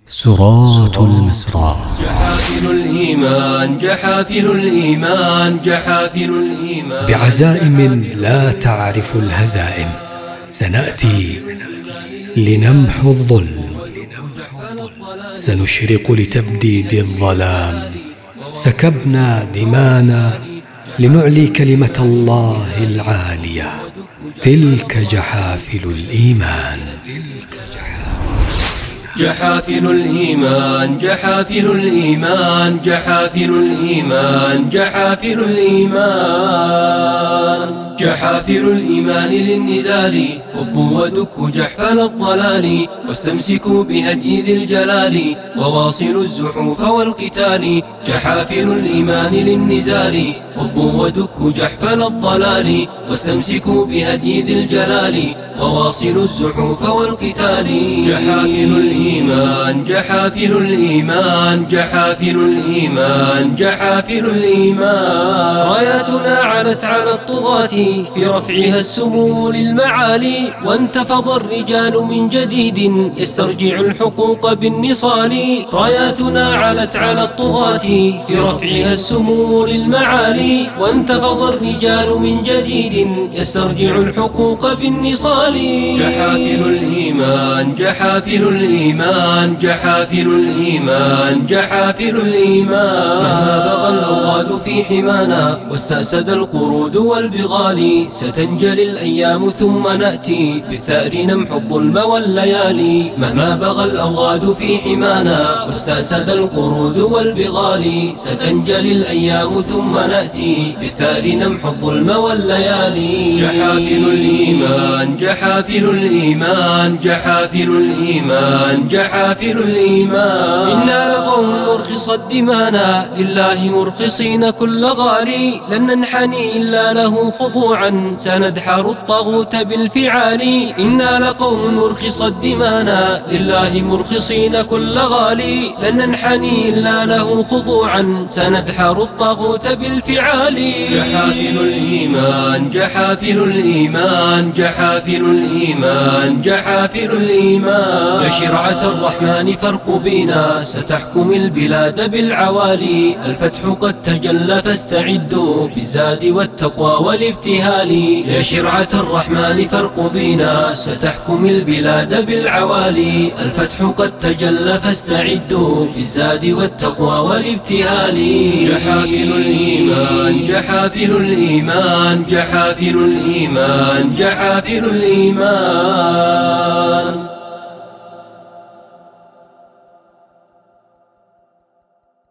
سرات المسرى. جحافل الإيمان جحافل الإيمان جحافل الإيمان بعزائم لا تعرف الهزائم سنأتي لنمحو الظلم، سنشرق لتبديد الظلام، سكبنا دمانا لنعلي كلمة الله العالية. تلك جحافل الإيمان. جحافل الإيمان جحافل الإيمان جحافل الإيمان جحافل الإيمان جحافل الإيمان للنزال وبوا ودكوا جحفل الضلال، واستمسكوا بهدي ذي الجلال وواصلوا الزحوف والقتال. جحافل الإيمان للنزال وبوا ودكوا جحفل الضلال، واستمسكوا بهدي ذي الجلال وواصلوا الزحوف والقتال. جحافل الإيمان جحافل الإيمان جحافل الإيمان جحافل الإيمان راياتنا علت على الطغاة في رفعها السمو للمعالي، وانتفض الرجال من جديد يسترجع الحقوق بالنصال. راياتنا علت على الطغاة في رفعها السمو للمعالي، وانتفض الرجال من جديد يسترجع الحقوق بالنصال. جحافل الإيمان جحافل الإيمان جحافل الإيمان جحافل الإيمان مهما بغى الأوغاد في حمانا واستأسد القرود والبغال، ستنجلي الأيام ثم نأتي بالثأر نمحو الظلم والليالي. مهما بغى الأوغاد في حمانا واستأسد القرود والبغال، ستنجلي الأيام ثم نأتي بالثأر نمحو الظلم والليالي. جحافل الإيمان جحافل الإيمان جحافل الإيمان جحافل الإيمان إنا لقوم مرخصت دمانا لله مرخصين كل غالي، لن ننحني إلا له خضوعا سندحر الطاغوت بالفعال. إنا لقوم مرخصت دمانا لله مرخصين كل غالي، لن ننحني إلا له خضوعا سندحر الطاغوت بالفعال. جحافل الإيمان جحافل الإيمان جحافل الإيمان جحافل الإيمان يا شرعة الرحمن فارق بنا ستحكم البلاد بالعوالي. الفتح قد تجلى فاستعدوا بالزاد والتقوى والابتهال. يا شرعة الرحمن فارق بنا ستحكم البلاد بالعوالي. الفتح قد تجلى فاستعدوا بالزاد والتقوى والابتهال. جحافل الإيمان جحافل الإيمان جحافل الإيمان جحافل الإيمان